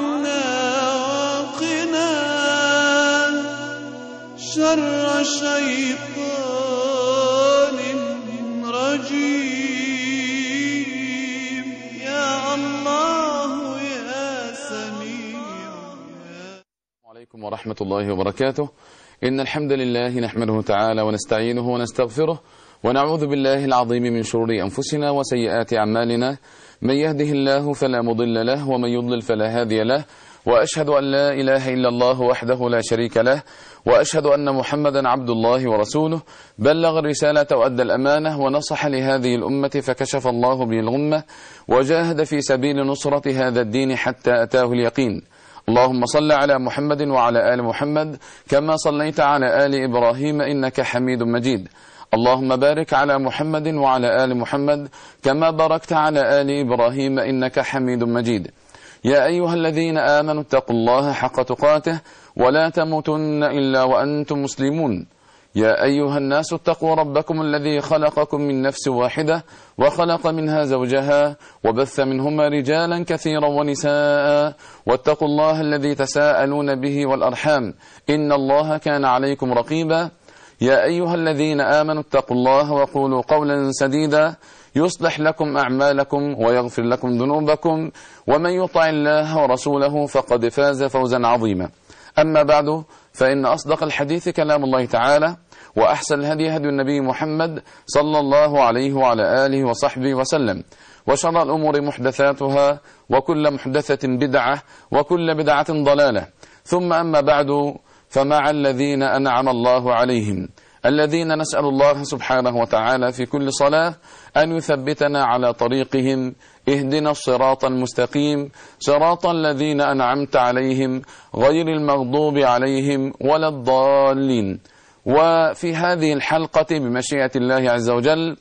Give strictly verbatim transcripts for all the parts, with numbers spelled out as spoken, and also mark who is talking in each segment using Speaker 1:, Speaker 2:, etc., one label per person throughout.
Speaker 1: عنا وقنا شر شيطان رجيم يا الله يا سميع.
Speaker 2: السلام عليكم ورحمة الله وبركاته. إن الحمد لله نحمده تعالى ونستعينه ونستغفره ونعوذ بالله العظيم من شرور أنفسنا وسيئات أعمالنا. من يهده الله فلا مضل له ومن يضلل فلا هادي له، وأشهد أن لا إله إلا الله وحده لا شريك له، وأشهد أن محمدا عبد الله ورسوله، بلغ الرسالة وأدى الأمانة ونصح لهذه الأمة فكشف الله به الغمة وجاهد في سبيل نصرة هذا الدين حتى أتاه اليقين. اللهم صل على محمد وعلى آل محمد كما صليت على آل إبراهيم إنك حميد مجيد. اللهم بارك على محمد وعلى آل محمد كما باركت على آل إبراهيم إنك حميد مجيد. يا أيها الذين آمنوا اتقوا الله حق تقاته ولا تموتن إلا وأنتم مسلمون. يا أيها الناس اتقوا ربكم الذي خلقكم من نفس واحدة وخلق منها زوجها وبث منهما رجالا كثيرا ونساء، واتقوا الله الذي تساءلون به والأرحام إن الله كان عليكم رقيبا. يا أيها الذين آمنوا اتقوا الله وقولوا قولا سديدا يصلح لكم أعمالكم ويغفر لكم ذنوبكم، ومن يطع الله ورسوله فقد فاز فوزا عظيما. أما بعد، فإن أصدق الحديث كلام الله تعالى، وأحسن الهدي هدي النبي محمد صلى الله عليه وعلى آله وصحبه وسلم، وشر الأمور محدثاتها وكل محدثة بدعة وكل بدعة ضلالة. ثم أما بعد، فمع الذين أنعم الله عليهم الذين نسأل الله سبحانه وتعالى في كل صلاة أن يثبتنا على طريقهم. اهدنا الصراط المستقيم صراط الذين أنعمت عليهم غير المغضوب عليهم ولا الضالين. وفي هذه الحلقة بمشيئة الله عز وجل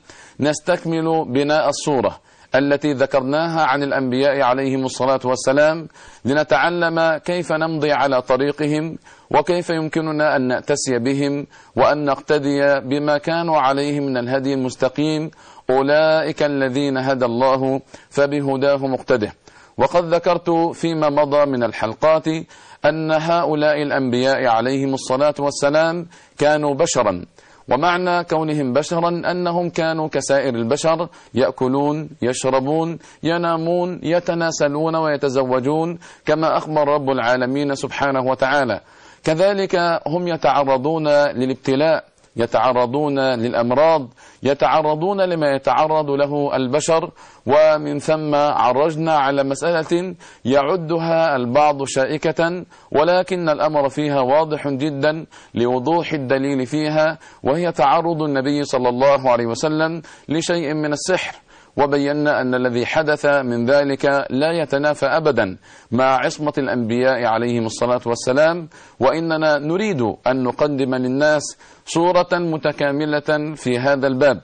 Speaker 2: نستكمل بناء الصورة التي ذكرناها عن الأنبياء عليهم الصلاة والسلام، لنتعلم كيف نمضي على طريقهم وكيف يمكننا أن نأتسي بهم وأن نقتدي بما كانوا عليه من الهدي المستقيم. أولئك الذين هدى الله فبهداه مقتده. وقد ذكرت فيما مضى من الحلقات أن هؤلاء الأنبياء عليهم الصلاة والسلام كانوا بشرا، ومعنى كونهم بشرا أنهم كانوا كسائر البشر، يأكلون يشربون ينامون يتناسلون ويتزوجون كما أخبر رب العالمين سبحانه وتعالى. كذلك هم يتعرضون للابتلاء، يتعرضون للأمراض، يتعرضون لما يتعرض له البشر. ومن ثم عرجنا على مسألة يعدها البعض شائكة، ولكن الأمر فيها واضح جدا لوضوح الدليل فيها، وهي تعرض النبي صلى الله عليه وسلم لشيء من السحر. وبينا أن الذي حدث من ذلك لا يتنافى أبدا مع عصمة الأنبياء عليهم الصلاة والسلام، وإننا نريد أن نقدم للناس صورة متكاملة في هذا الباب،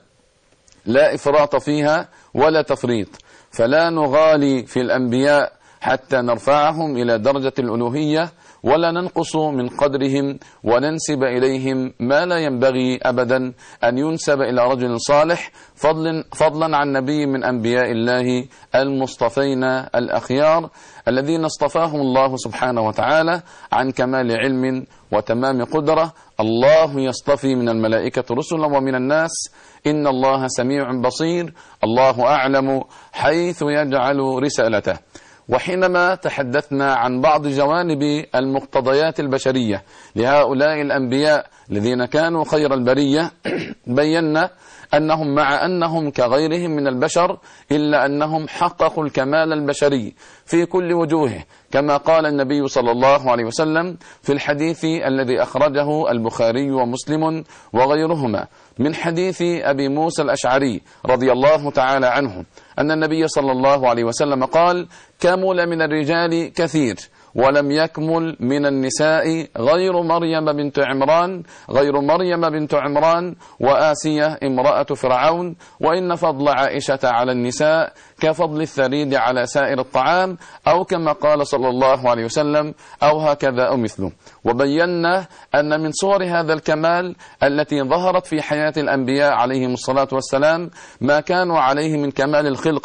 Speaker 2: لا إفراط فيها ولا تفريط، فلا نغالي في الأنبياء حتى نرفعهم إلى درجة الألوهية، ولا ننقص من قدرهم وننسب إليهم ما لا ينبغي أبدا أن ينسب إلى رجل صالح، فضلا, فضلا عن نبي من أنبياء الله المصطفين الأخيار الذين اصطفاهم الله سبحانه وتعالى عن كمال علم وتمام قدرة. الله يصطفي من الملائكة رسلا ومن الناس، إن الله سميع بصير، الله أعلم حيث يجعل رسالته. وحينما تحدثنا عن بعض جوانب المقتضيات البشرية لهؤلاء الأنبياء الذين كانوا خير البرية، بينا أنهم مع أنهم كغيرهم من البشر إلا أنهم حققوا الكمال البشري في كل وجوهه، كما قال النبي صلى الله عليه وسلم في الحديث الذي أخرجه البخاري ومسلم وغيرهما من حديث أبي موسى الأشعري رضي الله تعالى عنه أن النبي صلى الله عليه وسلم قال: كمل من الرجال كثير ولم يكمل من النساء غير مريم بنت عمران غير مريم بنت عمران وآسية امرأة فرعون، وإن فضل عائشة على النساء كفضل الثريد على سائر الطعام، أو كما قال صلى الله عليه وسلم، أو هكذا أو مثله. وبينا أن من صور هذا الكمال التي ظهرت في حياة الأنبياء عليهم الصلاة والسلام ما كانوا عليه من كمال الخلقة،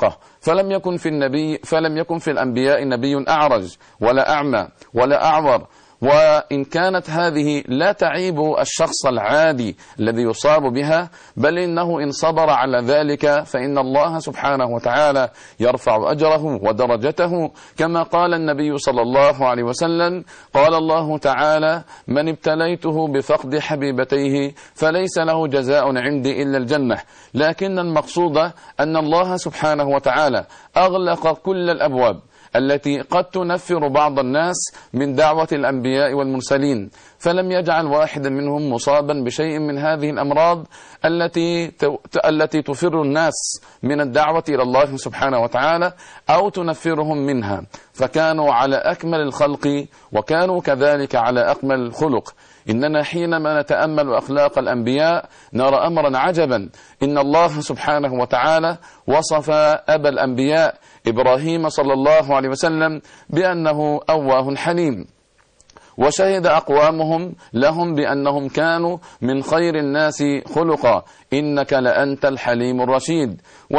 Speaker 2: فلم يكن في النبي فلم يكن في الأنبياء نبي أعرج ولا أعمى ولا أعور. وإن كانت هذه لا تعيب الشخص العادي الذي يصاب بها، بل إنه إن صبر على ذلك فإن الله سبحانه وتعالى يرفع أجره ودرجته، كما قال النبي صلى الله عليه وسلم: قال الله تعالى: من ابتليته بفقد حبيبتيه فليس له جزاء عندي إلا الجنة. لكن المقصود أن الله سبحانه وتعالى أغلق كل الأبواب التي قد تنفر بعض الناس من دعوة الأنبياء والمرسلين، فلم يجعل واحدا منهم مصابا بشيء من هذه الأمراض التي التي تفر الناس من الدعوة إلى الله سبحانه وتعالى أو تنفرهم منها، فكانوا على أكمل الخلق وكانوا كذلك على أكمل الخلق. إننا حينما نتأمل أخلاق الأنبياء نرى أمرا عجبا. إن الله سبحانه وتعالى وصف أبا الأنبياء إبراهيم صلى الله عليه وسلم بأنه أواه حليم، وشهد أقوامهم لهم بأنهم كانوا من خير الناس خلقا: إنك لأنت الحليم الرشيد.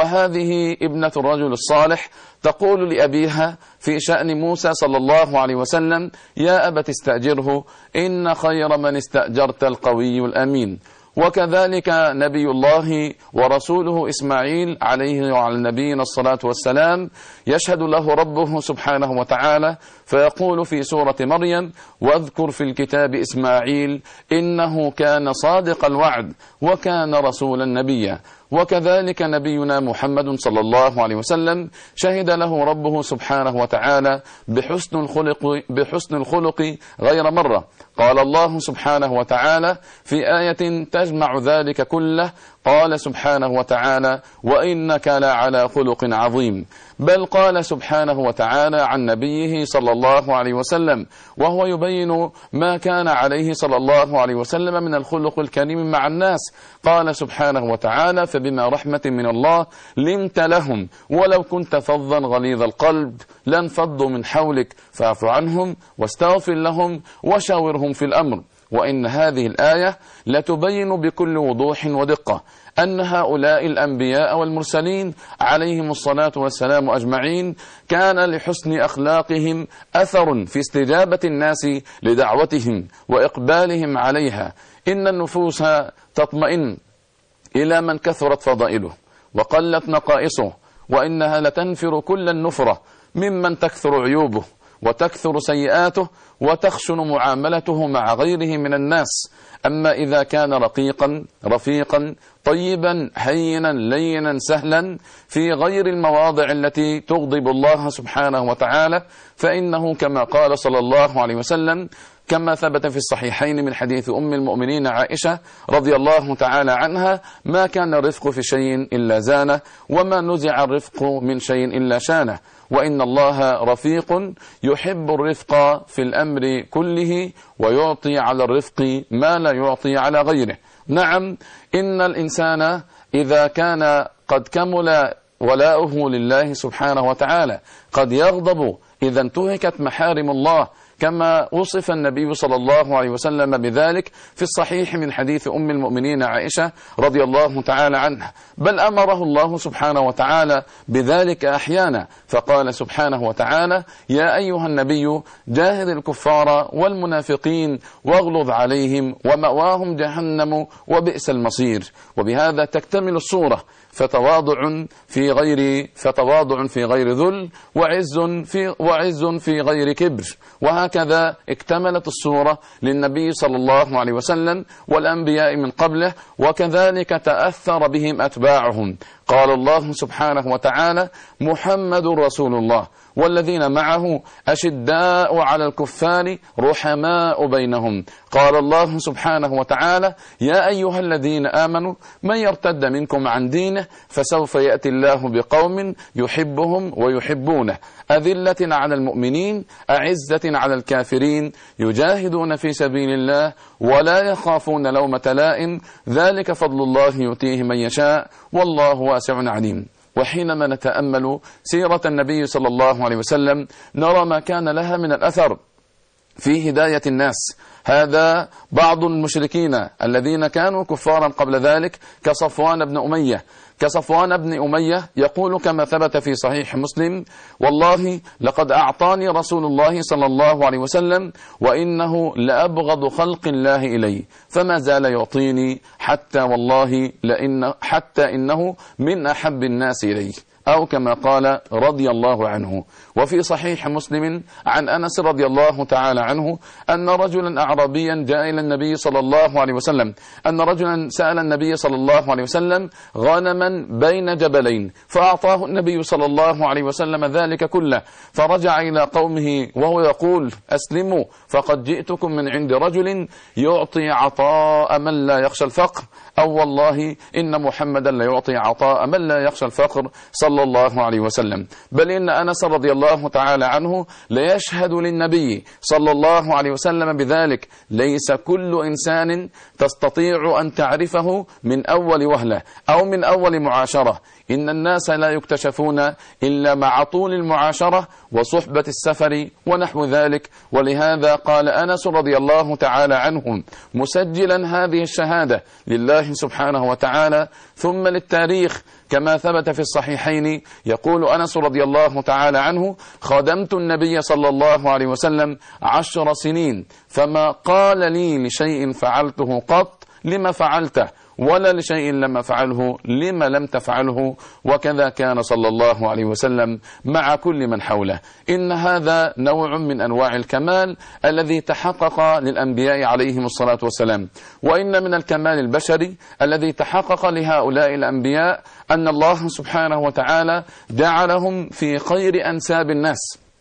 Speaker 2: وهذه ابنة الرجل الصالح تقول لأبيها في شأن موسى صلى الله عليه وسلم: يا أبت استأجره إن خير من استأجرت القوي الأمين. وكذلك نبي الله ورسوله إسماعيل عليه وعلى نبينا الصلاة والسلام يشهد له ربه سبحانه وتعالى فيقول في سورة مريم: واذكر في الكتاب إسماعيل إنه كان صادق الوعد وكان رسولا نبيا. وكذلك نبينا محمد صلى الله عليه وسلم شهد له ربه سبحانه وتعالى بحسن الخلق, بحسن الخلق غير مرة. قال الله سبحانه وتعالى في آية تجمع ذلك كله، قال سبحانه وتعالى: وإنك لعلى خلق عظيم. بل قال سبحانه وتعالى عن نبيه صلى الله عليه وسلم وهو يبين ما كان عليه صلى الله عليه وسلم من الخلق الكريم مع الناس، قال سبحانه وتعالى: فبما رحمة من الله لنت لهم ولو كنت فظا غليظ القلب لانفضوا من حولك فاعف عنهم واستغفر لهم وشاورهم في الأمر. وإن هذه الآية لتبين بكل وضوح ودقة أن هؤلاء الأنبياء والمرسلين عليهم الصلاة والسلام أجمعين كان لحسن أخلاقهم أثر في استجابة الناس لدعوتهم وإقبالهم عليها. إن النفوس تطمئن إلى من كثرت فضائله وقلت نقائصه، وإنها لتنفر كل النفرة ممن تكثر عيوبه وتكثر سيئاته وتخشن معاملته مع غيره من الناس. أما إذا كان رقيقا رفيقا طيبا هينا لينا سهلا في غير المواضع التي تغضب الله سبحانه وتعالى، فإنه كما قال صلى الله عليه وسلم كما ثبت في الصحيحين من حديث أم المؤمنين عائشة رضي الله تعالى عنها: ما كان الرفق في شيء إلا زانه وما نزع الرفق من شيء إلا شانه. وإن الله رفيق يحب الرفق في الأمر كله ويعطي على الرفق ما لا يعطي على غيره. نعم، إن الإنسان إذا كان قد كمل ولاؤه لله سبحانه وتعالى قد يغضب إذا انتهكت محارم الله، كما وصف النبي صلى الله عليه وسلم بذلك في الصحيح من حديث أم المؤمنين عائشة رضي الله تعالى عنها. بل أمره الله سبحانه وتعالى بذلك أحيانا، فقال سبحانه وتعالى: يا أيها النبي جاهد الكفار والمنافقين واغلظ عليهم ومأواهم جهنم وبئس المصير. وبهذا تكتمل الصورة، فتواضع في غير فتواضع في غير ذل، وعز في وعز في غير كبر. وهكذا اكتملت الصورة للنبي صلى الله عليه وسلم والأنبياء من قبله، وكذلك تأثر بهم أتباعهم. قال الله سبحانه وتعالى: محمد رسول الله والذين معه أشداء على الكفار رحماء بينهم. قال الله سبحانه وتعالى: يا أيها الذين آمنوا من يرتد منكم عن دينه فسوف يأتي الله بقوم يحبهم ويحبونه أذلة على المؤمنين أعزة على الكافرين يجاهدون في سبيل الله ولا يخافون لومة لائم ذلك فضل الله يؤتيه من يشاء والله واسع عليم. وحينما نتأمل سيرة النبي صلى الله عليه وسلم نرى ما كان لها من الأثر في هداية الناس. هذا بعض المشركين الذين كانوا كفارا قبل ذلك كصفوان بن أمية كصفوان بن أمية يقول كما ثبت في صحيح مسلم: والله لقد أعطاني رسول الله صلى الله عليه وسلم وإنه لأبغض خلق الله إلي، فما زال يعطيني حتى والله لإن حتى إنه من أحب الناس إلي، أو كما قال رضي الله عنه. وفي صحيح مسلم عن أنس رضي الله تعالى عنه أن رجلا أعرابيا جاء إلى النبي صلى الله عليه وسلم أن رجلا سأل النبي صلى الله عليه وسلم غنما بين جبلين، فأعطاه النبي صلى الله عليه وسلم ذلك كله، فرجع إلى قومه وهو يقول: أسلموا فقد جئتكم من عند رجل يعطي عطاء من لا يخشى الفقر، أو والله إن محمدا لا يعطي عطاء من لا يخشى الفقر صلى الله عليه وسلم. بل إن أنس رضي الله تعالى عنه ليشهد للنبي صلى الله عليه وسلم بذلك: ليس كل إنسان تستطيع أن تعرفه من أول وهلة أو من أول معاشرة، إن الناس لا يكتشفون إلا مع طول المعاشرة وصحبة السفر ونحو ذلك. ولهذا قال أنس رضي الله تعالى عنه مسجلا هذه الشهادة لله سبحانه وتعالى ثم للتاريخ كما ثبت في الصحيحين، يقول أنس رضي الله تعالى عنه: خدمت النبي صلى الله عليه وسلم عشر سنين فما قال لي لشيء فعلته قط لما فعلته، ولا لشيء لم أفعله لما لم تفعله، وكذا كان صلى الله عليه وسلم مع كل من حوله. إن هذا نوع من أنواع الكمال الذي تحقق للأنبياء عليهم الصلاة والسلام. وإن من الكمال البشري الذي تحقق لهؤلاء الأنبياء أن الله سبحانه وتعالى جعلهم في خير أنساب الناس،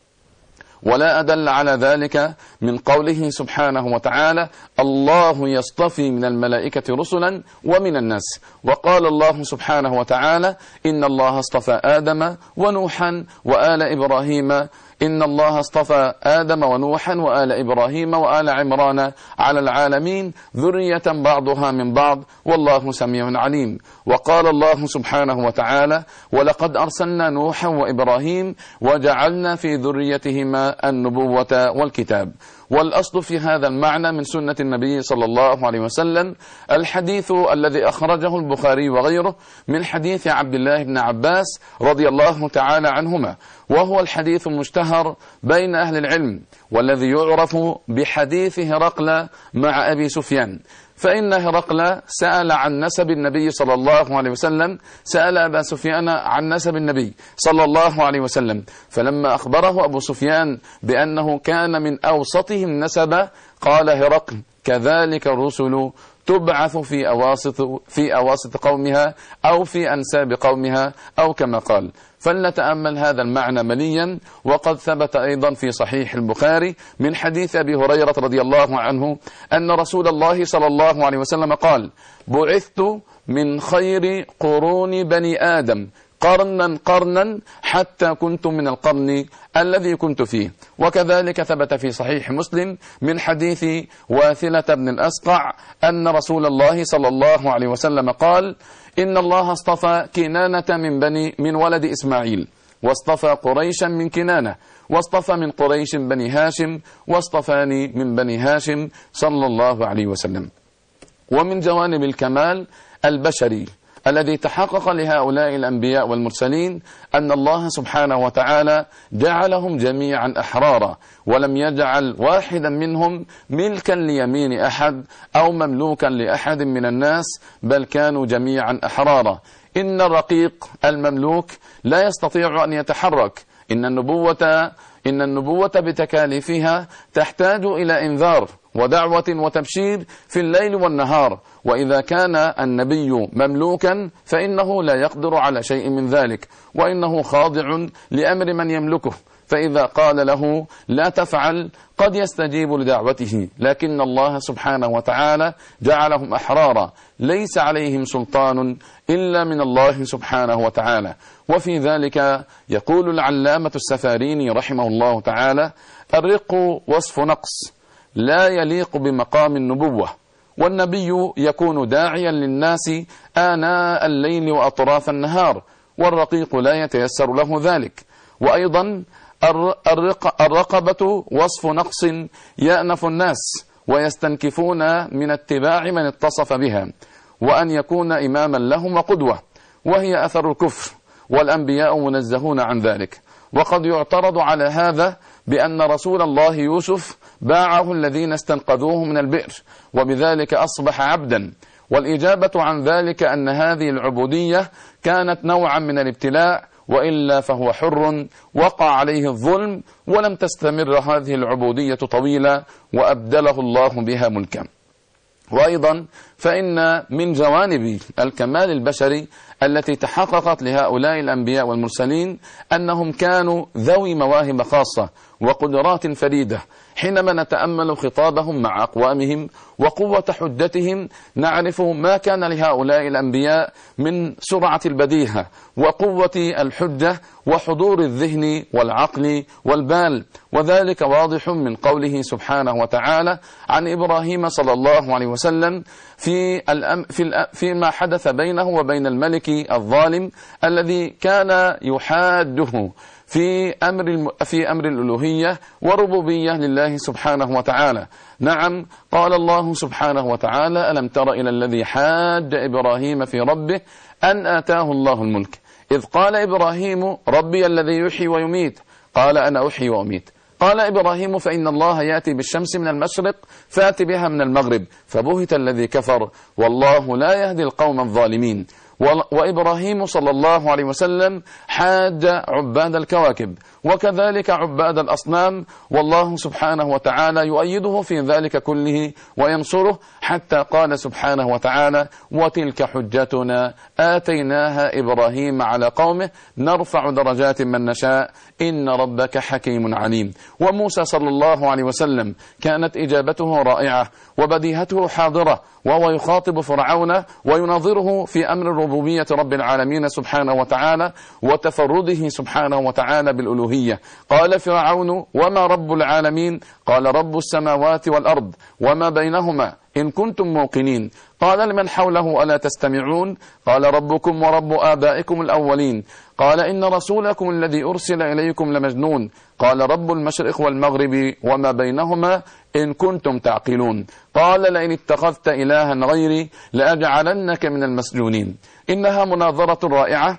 Speaker 2: ولا أدل على ذلك من قوله سبحانه وتعالى: الله يصطفي من الملائكة رسلا ومن الناس. وقال الله سبحانه وتعالى: إن الله اصطفى آدم ونوحا وآل إبراهيم إن الله اصطفى آدم ونوحا وآل إبراهيم وآل عمران على العالمين ذرية بعضها من بعض والله سميع عليم. وقال الله سبحانه وتعالى: ولقد أرسلنا نوحا وإبراهيم وجعلنا في ذريتهما النبوة والكتاب. والأصل في هذا المعنى من سنة النبي صلى الله عليه وسلم الحديث الذي أخرجه البخاري وغيره من حديث عبد الله بن عباس رضي الله تعالى عنهما، وهو الحديث المشتهر بين أهل العلم والذي يعرف بحديث هرقل مع أبي سفيان. فإن هرقل سأل عن نسب النبي صلى الله عليه وسلم، سأل أبا سفيان عن نسب النبي صلى الله عليه وسلم، فلما أخبره أبو سفيان بأنه كان من أوسطهم نسبا قال هرقل: كذلك الرسل تبعث في أواسط, في أواسط قومها أو في أنساب قومها، أو كما قال. فلنتأمل هذا المعنى مليا. وقد ثبت أيضا في صحيح البخاري من حديث أبي هريرة رضي الله عنه أن رسول الله صلى الله عليه وسلم قال: بعثت من خير قرون بني آدم قرنا قرنا حتى كنت من القرن الذي كنت فيه. وكذلك ثبت في صحيح مسلم من حديث واثلة بن الأسقع أن رسول الله صلى الله عليه وسلم قال: إن الله اصطفى كنانة من بني من ولد إسماعيل، واصطفى قريشا من كنانة، واصطفى من قريش بني هاشم، واصطفاني من بني هاشم صلى الله عليه وسلم. ومن جوانب الكمال البشري الذي تحقق لهؤلاء الأنبياء والمرسلين أن الله سبحانه وتعالى جعلهم جميعا أحرارا، ولم يجعل واحدا منهم ملكا ليمين أحد أو مملوكا لأحد من الناس، بل كانوا جميعا أحرارا. إن الرقيق المملوك لا يستطيع أن يتحرك. إن النبوة إن النبوة بتكاليفها تحتاج إلى إنذار ودعوة وتبشير في الليل والنهار، وإذا كان النبي مملوكا فإنه لا يقدر على شيء من ذلك، وإنه خاضع لأمر من يملكه، فإذا قال له لا تفعل قد يستجيب لدعوته. لكن الله سبحانه وتعالى جعلهم أحرارا ليس عليهم سلطان إلا من الله سبحانه وتعالى. وفي ذلك يقول العلامة السفاريني رحمه الله تعالى: الرق وصف نقص لا يليق بمقام النبوة، والنبي يكون داعيا للناس آناء الليل وأطراف النهار، والرقيق لا يتيسر له ذلك. وأيضا الرق الرقبة وصف نقص يأنف الناس ويستنكفون من اتباع من اتصف بها، وأن يكون إماما لهم وقدوة. وهي أثر الكفر، والأنبياء منزهون عن ذلك. وقد يعترض على هذا بأن رسول الله يوسف باعه الذين استنقذوه من البئر، وبذلك أصبح عبدا. والإجابة عن ذلك أن هذه العبودية كانت نوعا من الابتلاء، وإلا فهو حر وقع عليه الظلم، ولم تستمر هذه العبودية طويلة وأبدله الله بها ملكا. وأيضا فإن من جوانب الكمال البشري التي تحققت لهؤلاء الأنبياء والمرسلين أنهم كانوا ذوي مواهب خاصة وقدرات فريدة. حينما نتأمل خطابهم مع أقوامهم وقوة حجتهم نعرف ما كان لهؤلاء الأنبياء من سرعة البديهة وقوة الحجة وحضور الذهن والعقل والبال، وذلك واضح من قوله سبحانه وتعالى عن إبراهيم صلى الله عليه وسلم في الأم في الأ فيما حدث بينه وبين الملك الظالم الذي كان يحاده في أمر الم... في أمر الألوهية والربوبية لله سبحانه وتعالى. نعم، قال الله سبحانه وتعالى: ألم تر إلى الذي حاج إبراهيم في ربه أن آتاه الله الملك إذ قال إبراهيم ربي الذي يحيي ويميت قال أنا أحيي وأميت. قال إبراهيم فإن الله يأتي بالشمس من المشرق فأت بها من المغرب فبهت الذي كفر والله لا يهدي القوم الظالمين. وإبراهيم صلى الله عليه وسلم حاج عباد الكواكب وكذلك عباد الأصنام، والله سبحانه وتعالى يؤيده في ذلك كله وينصره، حتى قال سبحانه وتعالى: وتلك حجتنا آتيناها إبراهيم على قومه نرفع درجات من نشاء إن ربك حكيم عليم. وموسى صلى الله عليه وسلم كانت إجابته رائعة وبديهته حاضرة، وهو يخاطب فرعون ويناظره في أمر ربوبية رب العالمين سبحانه وتعالى وتفرده سبحانه وتعالى بالألوهية. قال فرعون: وما رب العالمين؟ قال: رب السماوات والأرض وما بينهما إن كنتم موقنين. قال لمن حوله: ألا تستمعون؟ قال: ربكم ورب آبائكم الأولين. قال: إن رسولكم الذي أرسل إليكم لمجنون. قال: رب المشرق والمغرب وما بينهما إن كنتم تعقلون. قال: لئن اتخذت إلها غيري لأجعلنك من المسجونين. إنها مناظرة رائعة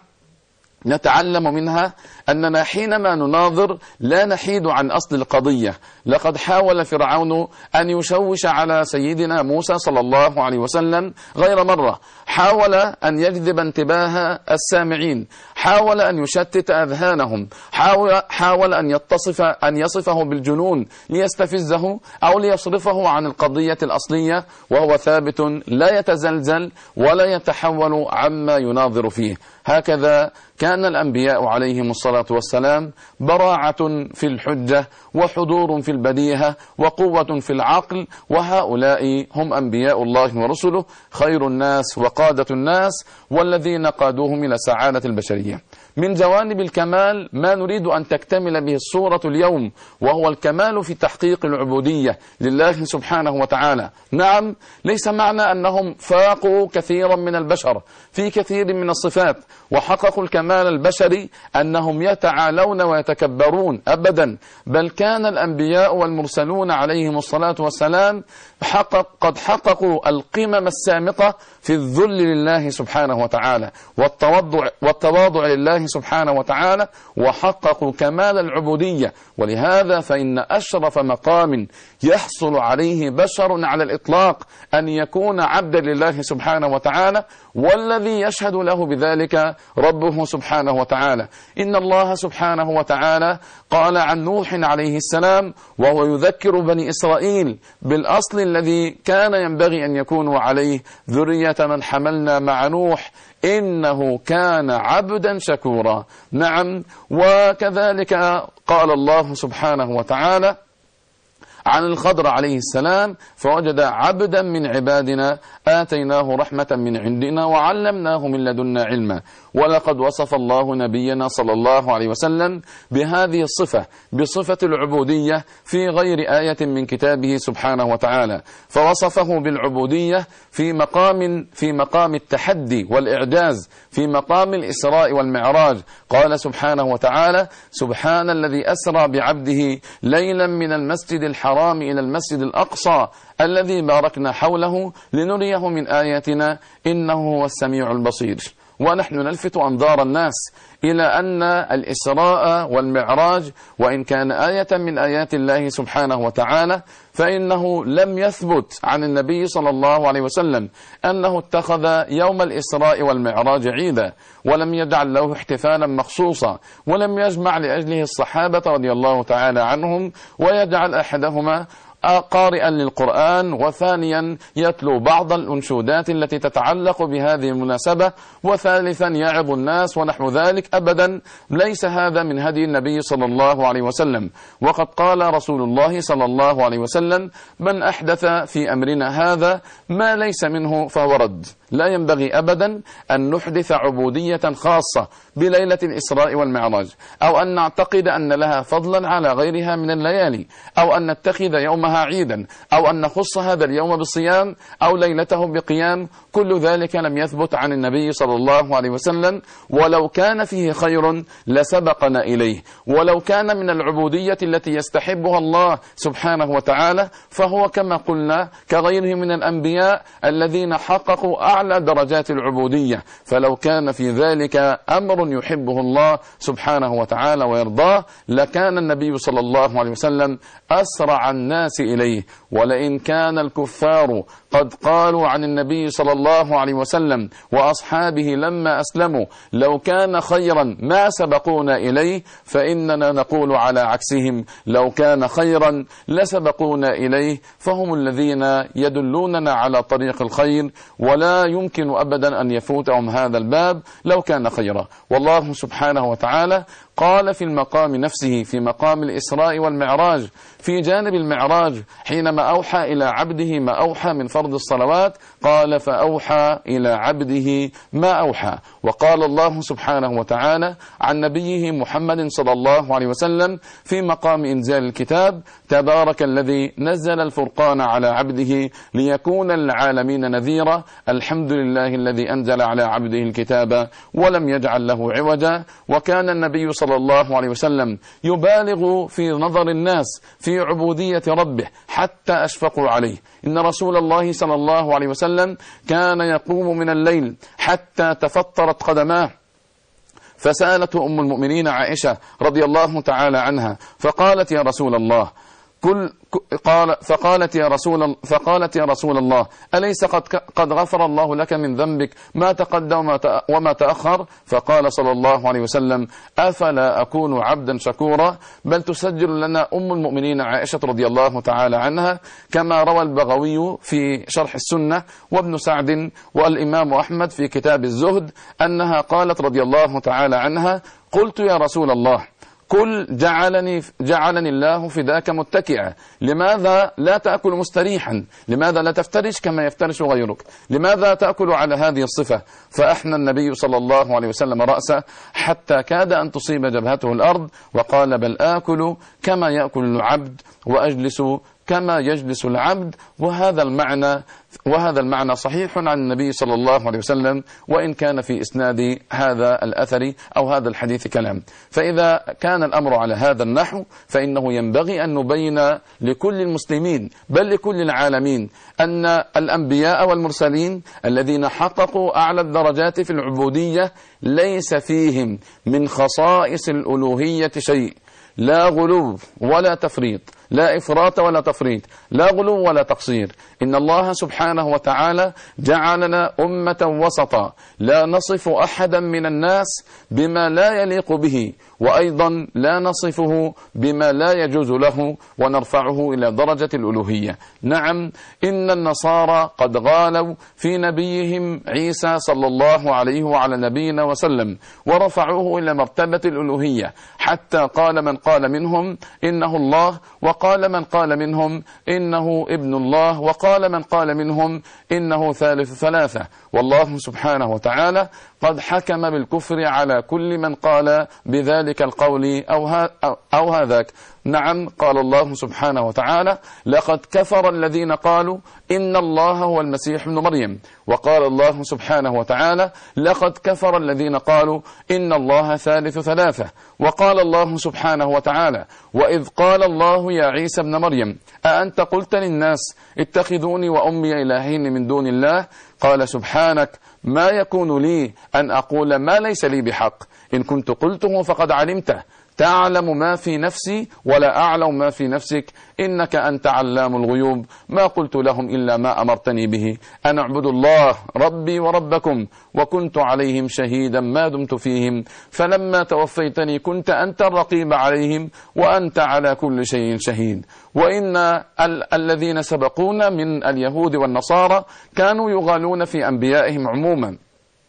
Speaker 2: نتعلم منها أننا حينما نناظر لا نحيد عن أصل القضية. لقد حاول فرعون أن يشوش على سيدنا موسى صلى الله عليه وسلم غير مرة، حاول أن يجذب انتباه السامعين، حاول أن يشتت أذهانهم، حاول, حاول أن يتصف أن يصفه بالجنون ليستفزه أو ليصرفه عن القضية الأصلية، وهو ثابت لا يتزلزل ولا يتحول عما يناظر فيه. هكذا كان الأنبياء عليهم الصلاة والسلام براعة في الحجة وحضور في البديهة وقوة في العقل، وهؤلاء هم أنبياء الله ورسله، خير الناس وقادة الناس والذين قادوهم إلى سعادة البشرية. من جوانب الكمال ما نريد أن تكتمل به الصورة اليوم، وهو الكمال في تحقيق العبودية لله سبحانه وتعالى. نعم، ليس معنى أنهم فاقوا كثيرا من البشر في كثير من الصفات وحققوا الكمال البشري أنهم يتعالون ويتكبرون، أبدا، بل كان الأنبياء والمرسلون عليهم الصلاة والسلام حقق قد حققوا القمم السامقة في الذل لله سبحانه وتعالى والتواضع, والتواضع لله سبحانه وتعالى، وحققوا كمال العبودية. ولهذا فإن أشرف مقام يحصل عليه بشر على الإطلاق أن يكون عبدا لله سبحانه وتعالى، والذي يشهد له بذلك ربه سبحانه وتعالى. إن الله سبحانه وتعالى قال عن نوح عليه السلام وهو يذكر بني إسرائيل بالأصل الذي كان ينبغي أن يكونوا عليه: ذرية من حملنا مع نوح إنه كان عبدا شكورا. نعم، وكذلك قال الله سبحانه وتعالى عن الخضر عليه السلام: فوجد عبدا من عبادنا آتيناه رحمة من عندنا وعلمناه من لدنا علما. ولقد وصف الله نبينا صلى الله عليه وسلم بهذه الصفة، بصفة العبودية، في غير آية من كتابه سبحانه وتعالى، فوصفه بالعبودية في مقام في مقام التحدي والإعجاز، في مقام الإسراء والمعراج. قال سبحانه وتعالى: سبحان الذي أسرى بعبده ليلا من المسجد الحرام إلى المسجد الأقصى الذي باركنا حوله لنريه من آياتنا إنه هو السميع البصير. ونحن نلفت أنظار الناس إلى أن الإسراء والمعراج وإن كان آية من آيات الله سبحانه وتعالى فإنه لم يثبت عن النبي صلى الله عليه وسلم أنه اتخذ يوم الإسراء والمعراج عيدا، ولم يجعل له احتفالا مخصوصا، ولم يجمع لأجله الصحابة رضي الله تعالى عنهم ويجعل أحدهما قارئا للقرآن وثانيا يتلو بعض الأنشودات التي تتعلق بهذه المناسبة وثالثا يعظ الناس ونحو ذلك. أبدا ليس هذا من هدي النبي صلى الله عليه وسلم. وقد قال رسول الله صلى الله عليه وسلم: من أحدث في أمرنا هذا ما ليس منه فهو رد. لا ينبغي أبدا أن نحدث عبودية خاصة بليلة الإسراء والمعراج، أو أن نعتقد أن لها فضلا على غيرها من الليالي، أو أن نتخذ يومها عيدا، أو أن نخص هذا اليوم بالصيام أو ليلته بقيام. كل ذلك لم يثبت عن النبي صلى الله عليه وسلم، ولو كان فيه خير لسبقنا إليه، ولو كان من العبودية التي يستحبها الله سبحانه وتعالى فهو كما قلنا كغيره من الأنبياء الذين حققوا أعلى درجات العبودية. فلو كان في ذلك أمر يحبه الله سبحانه وتعالى ويرضاه لكان النبي صلى الله عليه وسلم أسرع الناس إليه. ولئن كان الكفار قد قالوا عن النبي صلى الله عليه وسلم وأصحابه لما أسلموا لو كان خيرا ما سبقونا إليه، فإننا نقول على عكسهم: لو كان خيرا لسبقونا إليه. فهم الذين يدلوننا على طريق الخير، ولا يمكن أبدا أن يفوتهم هذا الباب لو كان خيرا. والله سبحانه وتعالى قال في المقام نفسه، في مقام الإسراء والمعراج، في جانب المعراج حينما أوحى إلى عبده ما أوحى من فرض الصلوات، قال: فأوحى إلى عبده ما أوحى. وقال الله سبحانه وتعالى عن نبيه محمد صلى الله عليه وسلم في مقام إنزال الكتاب: تبارك الذي نزل الفرقان على عبده ليكون للعالمين نذيرا، الحمد لله الذي أنزل على عبده الكتاب ولم يجعل له عوجا. وكان النبي صلى الله عليه وسلم يبالغ في نظر الناس في عبودية ربه حتى أشفقوا عليه. إن رسول الله صلى الله عليه وسلم كان يقوم من الليل حتى تفطرت قدماه، فسألته أم المؤمنين عائشة رضي الله تعالى عنها فقالت: يا رسول الله كل قال فقالت يا رسول فقالت يا رسول الله أليس قد قد غفر الله لك من ذنبك ما تقدم وما تأخر؟ فقال صلى الله عليه وسلم: أفلا أكون عبدا شكورا؟ بل تسجل لنا أم المؤمنين عائشة رضي الله تعالى عنها كما روى البغوي في شرح السنة وابن سعد والإمام أحمد في كتاب الزهد أنها قالت رضي الله تعالى عنها: قلت يا رسول الله قل جعلني, جعلني الله فداك متكئا، لماذا لا تأكل مستريحا؟ لماذا لا تفترش كما يفترش غيرك؟ لماذا تأكل على هذه الصفة؟ فأحنى النبي صلى الله عليه وسلم رأسه حتى كاد أن تصيب جبهته الأرض وقال: بل آكل كما يأكل العبد وأجلس كما يجلس العبد. وهذا المعنى وهذا المعنى صحيح عن النبي صلى الله عليه وسلم، وإن كان في إسناد هذا الأثر أو هذا الحديث كلام. فإذا كان الأمر على هذا النحو فإنه ينبغي أن نبين لكل المسلمين بل لكل العالمين أن الأنبياء والمرسلين الذين حققوا أعلى الدرجات في العبودية ليس فيهم من خصائص الألوهية شيء، لا غلو ولا تفريط، لا إفراط ولا تفريط، لا غلو ولا تقصير. إن الله سبحانه وتعالى جعلنا أمة وسطا لا نصف أحدا من الناس بما لا يليق به، وأيضا لا نصفه بما لا يجوز له ونرفعه إلى درجة الألوهية. نعم، إن النصارى قد غالوا في نبيهم عيسى صلى الله عليه وعلى نبينا وسلم ورفعوه إلى مرتبة الألوهية، حتى قال من قال منهم إنه الله، وقال من قال منهم إنه ابن الله، وقال من قال منهم إنه ثالث ثلاثة. والله سبحانه وتعالى قد حكم بالكفر على كل من قال بذلك القول أو, ها أو هذاك. نعم، قال الله سبحانه وتعالى: لقد كفر الذين قالوا إن الله هو المسيح ابن مريم. وقال الله سبحانه وتعالى: لقد كفر الذين قالوا إن الله ثالث ثلاثة. وقال الله سبحانه وتعالى: وإذ قال الله يا يا عيسى ابن مريم أأنت قلت للناس اتخذوني وأمي إلهين من دون الله؟ قال سبحانك ما يكون لي أن أقول ما ليس لي بحق، إن كنت قلته فقد علمته، تعلم ما في نفسي ولا أعلم ما في نفسك، إنك أنت علام الغيوب، ما قلت لهم إلا ما أمرتني به، أن اعبدوا الله ربي وربكم، وكنت عليهم شهيدا ما دمت فيهم، فلما توفيتني كنت أنت الرقيب عليهم وأنت على كل شيء شهيد. وإن ال الذين سبقونا من اليهود والنصارى كانوا يغالون في أنبيائهم عموما،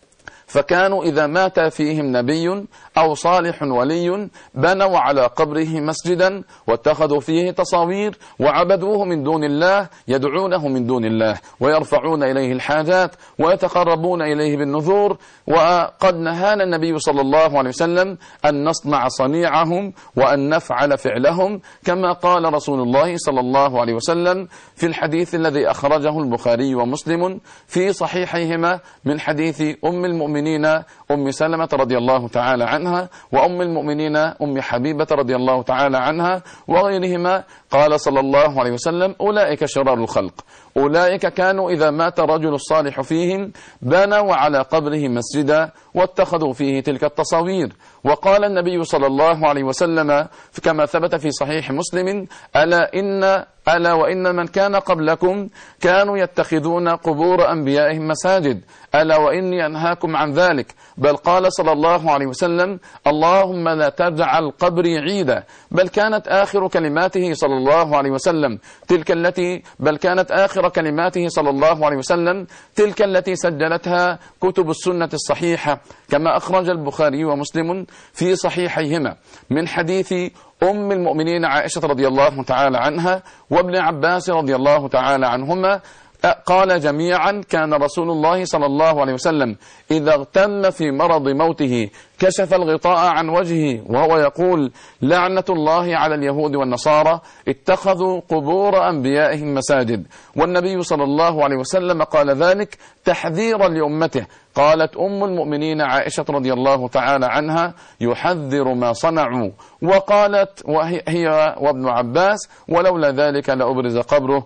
Speaker 2: فكانوا إذا مات فيهم نبي أو صالح ولي بنوا على قبره مسجدا واتخذوا فيه تصاوير وعبدوه من دون الله، يدعونه من دون الله ويرفعون إليه الحاجات ويتقربون إليه بالنذور. وقد نهانا النبي صلى الله عليه وسلم أن نصنع صنيعهم وأن نفعل فعلهم، كما قال رسول الله صلى الله عليه وسلم في الحديث الذي أخرجه البخاري ومسلم في صحيحيهما من حديث أم المؤمنين أم سلمة رضي الله تعالى عنها وأم المؤمنين أم حبيبة رضي الله تعالى عنها وغيرهما، قال صلى الله عليه وسلم أولئك شرار الخلق، أولئك كانوا إذا مات الرجل الصالح فيهم بنوا على قبره مسجدا واتخذوا فيه تلك التصاوير. وقال النبي صلى الله عليه وسلم كما ثبت في صحيح مسلم ألا إن ألا وإن من كان قبلكم كانوا يتخذون قبور أنبيائهم مساجد، ألا وإني أنهاكم عن ذلك، بل قال صلى الله عليه وسلم اللهم لا تجعل قبري عيدا، بل كانت آخر كلماته صلى الله عليه وسلم تلك التي بل كانت آخر كلماته صلى الله عليه وسلم تلك التي سجلتها كتب السنة الصحيحة، كما أخرج البخاري ومسلم في صحيحيهما من حديث أم المؤمنين عائشة رضي الله تعالى عنها وابن عباس رضي الله تعالى عنهما قال جميعا كان رسول الله صلى الله عليه وسلم إذا اغتم في مرض موته كشف الغطاء عن وجهه وهو يقول لعنة الله على اليهود والنصارى اتخذوا قبور أنبيائهم مساجد. والنبي صلى الله عليه وسلم قال ذلك تحذيرا لأمته. قالت أم المؤمنين عائشة رضي الله تعالى عنها يحذر ما صنعوا، وقالت وهي وابن عباس ولولا ذلك لأبرز قبره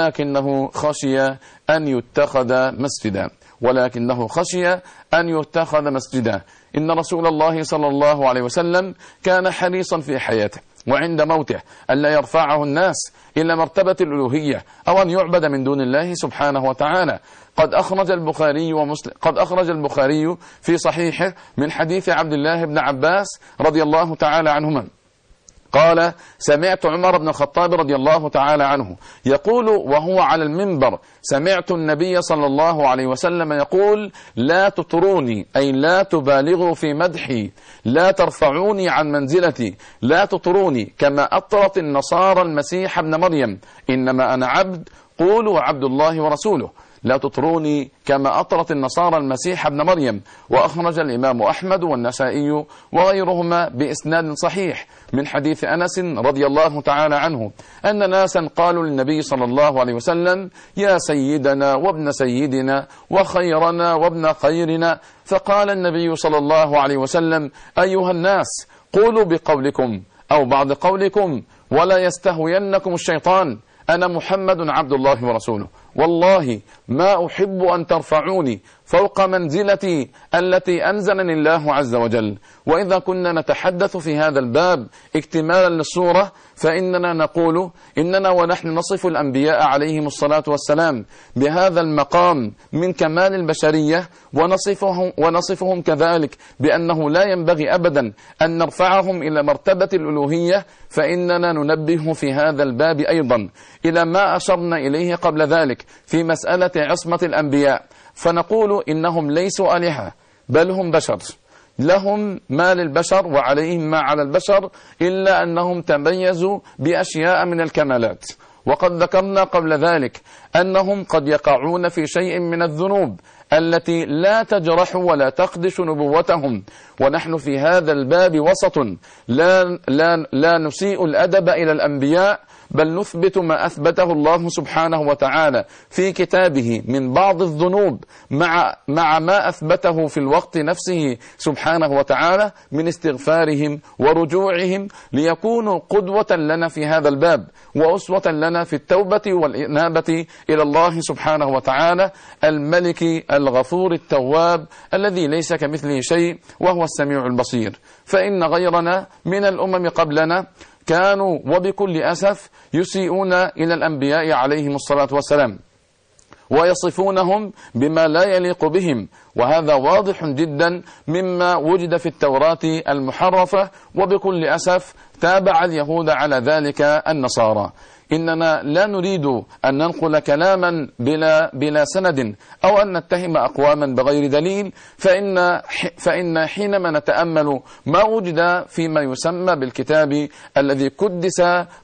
Speaker 2: ولكنه خشي أن يتخذ مسجدا ولكنه خشي أن يتخذ مسجدا. إن رسول الله صلى الله عليه وسلم كان حريصا في حياته وعند موته ألا يرفعه الناس إلى مرتبة الألوهية أو أن يعبد من دون الله سبحانه وتعالى. قد أخرج البخاري ومسلم قد أخرج البخاري في صحيحه من حديث عبد الله بن عباس رضي الله تعالى عنهما قال سمعت عمر بن الخطاب رضي الله تعالى عنه يقول وهو على المنبر سمعت النبي صلى الله عليه وسلم يقول لا تطروني أي لا تبالغوا في مدحي، لا ترفعوني عن منزلتي، لا تطروني كما أطرت النصارى المسيح ابن مريم إنما أنا عبد قولوا عبد الله ورسوله، لا تطروني كما أطرت النصارى المسيح ابن مريم. وأخرج الإمام أحمد والنسائي وغيرهما بإسناد صحيح من حديث أنس رضي الله تعالى عنه أن ناسا قالوا للنبي صلى الله عليه وسلم يا سيدنا وابن سيدنا وخيرنا وابن خيرنا، فقال النبي صلى الله عليه وسلم أيها الناس قولوا بقولكم أو بعض قولكم ولا يستهوينكم الشيطان، أنا محمد عبد الله ورسوله، والله ما أحب أن ترفعوني فوق منزلتي التي أنزلني الله عز وجل. وإذا كنا نتحدث في هذا الباب اكتمالا للصورة فإننا نقول إننا ونحن نصف الأنبياء عليهم الصلاة والسلام بهذا المقام من كمال البشرية ونصفهم, ونصفهم كذلك بأنه لا ينبغي أبدا أن نرفعهم إلى مرتبة الألوهية، فإننا ننبه في هذا الباب أيضا إلى ما أشرنا إليه قبل ذلك في مسألة عصمة الأنبياء، فنقول إنهم ليسوا آلهة بل هم بشر، لهم ما للبشر وعليهم ما على البشر، إلا أنهم تميزوا بأشياء من الكمالات. وقد ذكرنا قبل ذلك أنهم قد يقعون في شيء من الذنوب التي لا تجرح ولا تخدش نبوتهم، ونحن في هذا الباب وسط لا, لا, لا نسيء الأدب إلى الأنبياء بل نثبت ما أثبته الله سبحانه وتعالى في كتابه من بعض الذنوب مع, مع ما أثبته في الوقت نفسه سبحانه وتعالى من استغفارهم ورجوعهم، ليكونوا قدوة لنا في هذا الباب وأسوة لنا في التوبة والإنابة إلى الله سبحانه وتعالى الملك الغفور التواب الذي ليس كمثله شيء وهو السميع البصير. فإن غيرنا من الأمم قبلنا كانوا وبكل أسف يسيئون إلى الأنبياء عليهم الصلاة والسلام ويصفونهم بما لا يليق بهم، وهذا واضح جدا مما وجد في التوراة المحرفة، وبكل أسف تابع اليهود على ذلك النصارى. إننا لا نريد أن ننقل كلاما بلا, بلا سند أو أن نتهم أقواما بغير دليل، فإن, فإن حينما نتأمل ما وجد فيما يسمى بالكتاب الذي كدس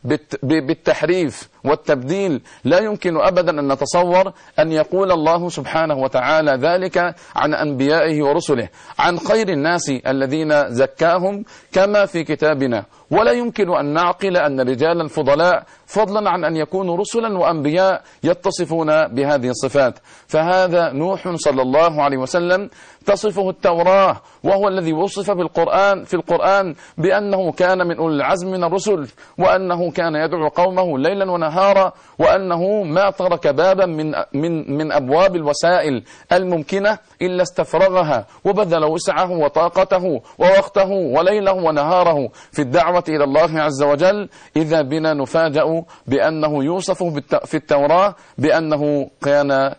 Speaker 2: بالتحريف والتبديل، لا يمكن أبدا أن نتصور أن يقول الله سبحانه وتعالى ذلك عن أنبيائه ورسله، عن خير الناس الذين زكاهم كما في كتابنا. ولا يمكن أن نعقل أن رجالا فضلاء فضلا عن أن يكونوا رسلا وأنبياء يتصفون بهذه الصفات. فهذا نوح صلى الله عليه وسلم تصفه التوراة، وهو الذي وصف في القرآن في القرآن بأنه كان من أولي العزم من الرسل، وأنه كان يدعو قومه ليلا ونهارا، وأنه ما ترك بابا من من من أبواب الوسائل الممكنة إلا استفرغها وبذل وسعه وطاقته ووقته وليله ونهاره في الدعوة إلى الله عز وجل. إذا بنا نفاجأ بأنه يوصف في التوراة بأنه كان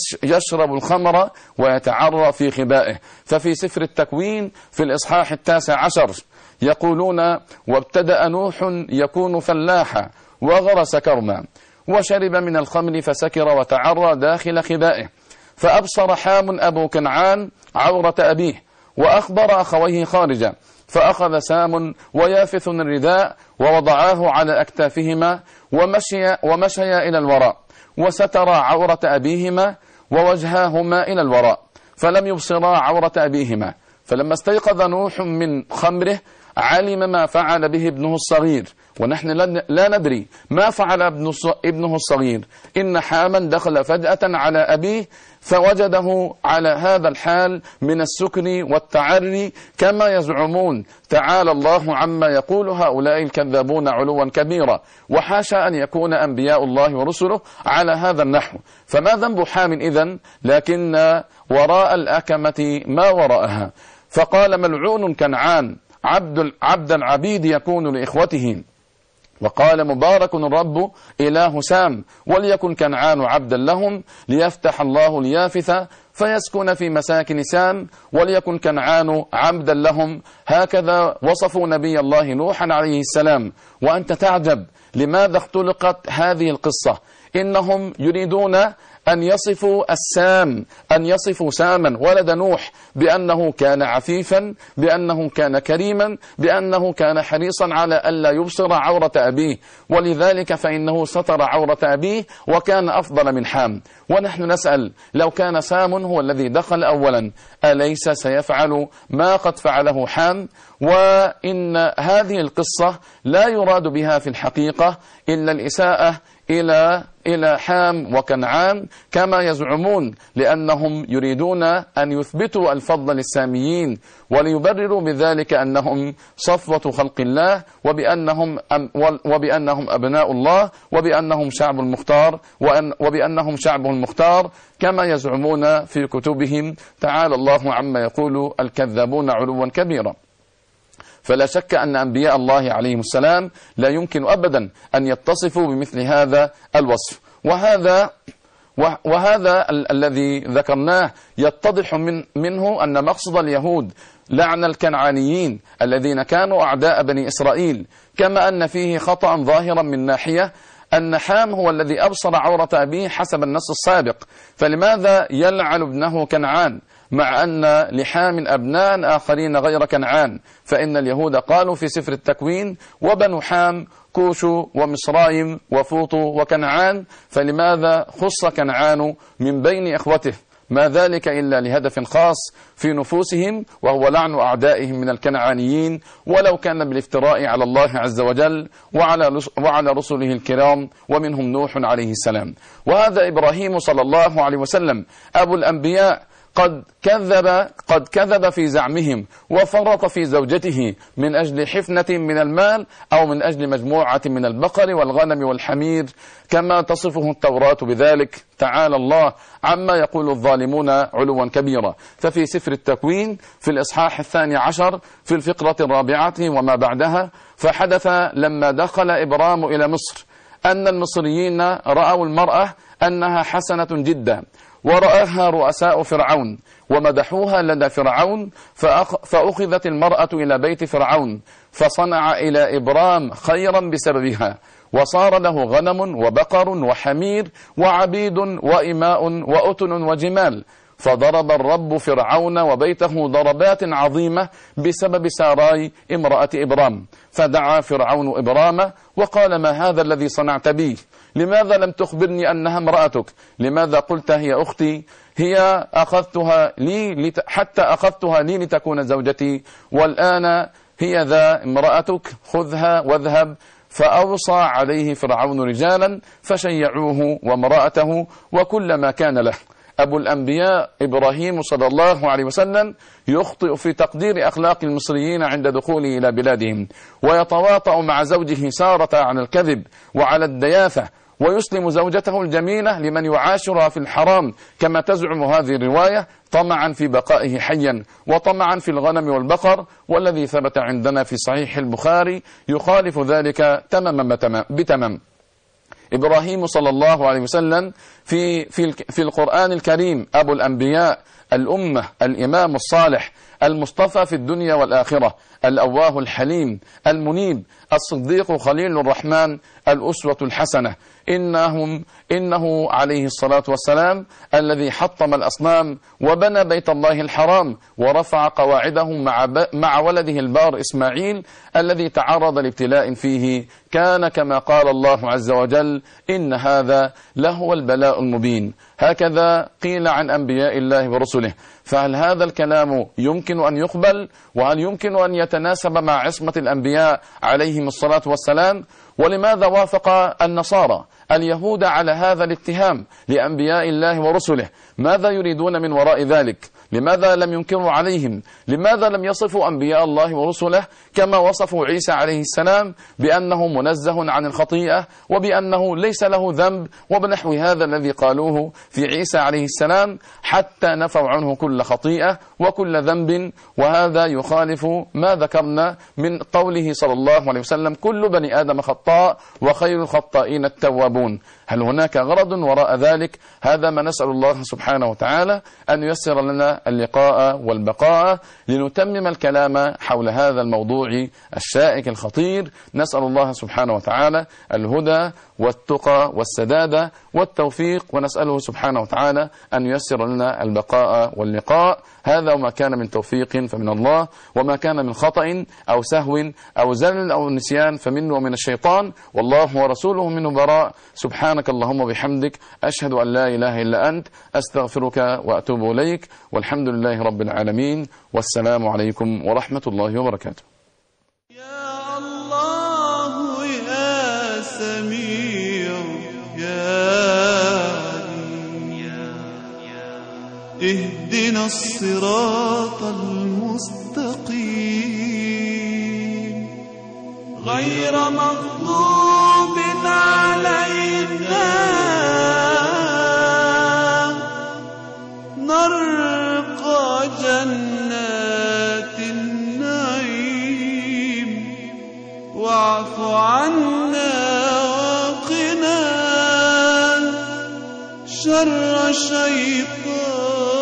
Speaker 2: يشرب الخمر ويتعرى في خبائه. ففي سفر التكوين في الإصحاح التاسع عشر يقولون: وابتدأ نوح يكون فلاحا وغرس كرما وشرب من الخمر فسكر وتعرى داخل خبائه، فأبصر حام أبو كنعان عورة أبيه وأخبر أخويه خارجا، فأخذ سام ويافث الرداء ووضعاه على أكتافهما ومشي ومشيا إلى الوراء، وسترا عورة أبيهما ووجهاهما إلى الوراء، فلم يبصرا عورة أبيهما. فلما استيقظ نوح من خمره علم ما فعل به ابنه الصغير، ونحن لا ندري ما فعل ابنه الصغير. إن حاما دخل فجأة على أبيه فوجده على هذا الحال من السكر والتعري كما يزعمون، تعالى الله عما يقول هؤلاء الكذابون علوا كبيرا، وحاشا أن يكون أنبياء الله ورسله على هذا النحو. فما ذنب حام إذن؟ لكن وراء الأكمة ما وراءها. فقال: ملعون كنعان عبد عبد العبيد يكون لإخوته. وقال: مبارك الرب إله سام وليكن كنعان عبدا لهم ليفتح الله اليافث فيسكن في مساكن سام وليكن كنعان عبدا لهم. هكذا وصفوا نبي الله نوحا عليه السلام. وأنت تعجب لماذا اختلقت هذه القصة. إنهم يريدون أن يصفوا السام أن يصفوا ساما ولد نوح بأنه كان عفيفا، بأنه كان كريما، بأنه كان حريصا على ألا يبصر عورة أبيه، ولذلك فإنه ستر عورة أبيه وكان أفضل من حام. ونحن نسأل: لو كان سام هو الذي دخل أولا أليس سيفعل ما قد فعله حام؟ وإن هذه القصة لا يراد بها في الحقيقة إلا الإساءة إلى إلى حام وكنعان كما يزعمون، لأنهم يريدون أن يثبتوا الفضل للساميين وليبرروا بذلك أنهم صفوة خلق الله، وبأنهم وبأنهم أبناء الله، وبأنهم شعب المختار، وبأنهم شعبه المختار كما يزعمون في كتبهم. تعالى الله عما يقول الكذابون علوا كبيرا. فلا شك أن أنبياء الله عليهم السلام لا يمكن أبدا أن يتصفوا بمثل هذا الوصف. وهذا وهذا ال الذي ذكرناه يتضح من منه أن مقصد اليهود لعن الكنعانيين الذين كانوا أعداء بني إسرائيل، كما أن فيه خطأ ظاهرا من ناحية أن حام هو الذي أبصر عورة أبيه حسب النص السابق، فلماذا يلعن ابنه كنعان مع أن لحام أبناء آخرين غير كنعان؟ فإن اليهود قالوا في سفر التكوين: وبنو حام كوش ومصرايم وفوط وكنعان، فلماذا خص كنعان من بين إخوته؟ ما ذلك إلا لهدف خاص في نفوسهم، وهو لعن أعدائهم من الكنعانيين، ولو كان بالافتراء على الله عز وجل وعلى وعلى رسله الكرام، ومنهم نوح عليه السلام. وهذا إبراهيم صلى الله عليه وسلم أبو الأنبياء قد كذب قد كذب في زعمهم وفرط في زوجته من أجل حفنة من المال أو من أجل مجموعة من البقر والغنم والحمير كما تصفه التوراة بذلك. تعالى الله عما يقول الظالمون علوا كبيرا. ففي سفر التكوين في الإصحاح الثاني عشر في الفقرة الرابعة وما بعدها: فحدث لما دخل إبرام إلى مصر أن المصريين رأوا المرأة أنها حسنة جدا، ورآها رؤساء فرعون ومدحوها لدى فرعون، فأخذت المرأة إلى بيت فرعون، فصنع إلى إبرام خيرا بسببها، وصار له غنم وبقر وحمير وعبيد وإماء وأتن وجمال. فضرب الرب فرعون وبيته ضربات عظيمة بسبب ساراي امرأة إبرام. فدعا فرعون إبرام وقال: ما هذا الذي صنعت بي؟ لماذا لم تخبرني أنها امرأتك؟ لماذا قلت هي أختي؟ هي أخذتها لي حتى أخذتها لي لتكون زوجتي، والآن هي ذا امرأتك، خذها واذهب. فأوصى عليه فرعون رجالا فشيعوه وامرأته وكل ما كان له. أبو الأنبياء إبراهيم صلى الله عليه وسلم يخطئ في تقدير أخلاق المصريين عند دخوله إلى بلادهم، ويتواطأ مع زوجه سارة عن الكذب وعلى الدياثة، ويسلم زوجته الجميلة لمن يعاشرها في الحرام كما تزعم هذه الرواية، طمعا في بقائه حيا وطمعا في الغنم والبقر، والذي ثبت عندنا في صحيح البخاري يخالف ذلك تماما بتمام. إبراهيم صلى الله عليه وسلم في في في القرآن الكريم أبو الأنبياء، الأمة، الإمام الصالح، المصطفى في الدنيا والآخرة، الأواه الحليم، المنيب، الصديق خليل الرحمن، الأسوة الحسنة. إنهم إنه عليه الصلاة والسلام الذي حطم الأصنام وبنى بيت الله الحرام ورفع قواعده مع, مع ولده البار إسماعيل الذي تعرض لابتلاء فيه، كان كما قال الله عز وجل: إن هذا لهو البلاء المبين. هكذا قيل عن أنبياء الله ورسله. فهل هذا الكلام يمكن أن يقبل؟ وهل يمكن أن يتناسب مع عصمة الأنبياء عليهم الصلاة والسلام؟ ولماذا وافق النصارى اليهود على هذا الاتهام لأنبياء الله ورسله؟ ماذا يريدون من وراء ذلك؟ لماذا لم ينكروا عليهم؟ لماذا لم يصفوا أنبياء الله ورسله كما وصفوا عيسى عليه السلام بأنه منزه عن الخطيئة وبأنه ليس له ذنب وبنحو هذا الذي قالوه في عيسى عليه السلام، حتى نفوا عنه كل خطيئة وكل ذنب؟ وهذا يخالف ما ذكرنا من قوله صلى الله عليه وسلم: كل بني آدم خطاء وخير الخطائين التوابون. هل هناك غرض وراء ذلك؟ هذا ما نسأل الله سبحانه وتعالى أن ييسر لنا اللقاء والبقاء لنتمم الكلام حول هذا الموضوع الشائك الخطير. نسأل الله سبحانه وتعالى الهدى والتقى والسداد والتوفيق، ونسأله سبحانه وتعالى أن ييسر لنا البقاء واللقاء. هذا وما كان من توفيق فمن الله، وما كان من خطأ أو سهو أو زلل أو نسيان فمنه ومن الشيطان، والله ورسوله منه براء. سبحانك اللهم وبحمدك، أشهد أن لا إله إلا أنت، أستغفرك وأتوب إليك، والحمد لله رب العالمين، والسلام عليكم ورحمة الله وبركاته.
Speaker 1: يا الله يا سميع يا اهدنا الصراط المستقيم غير مغضوب علينا نرقى جنات النعيم واعف عنا وقنا شر الشيطان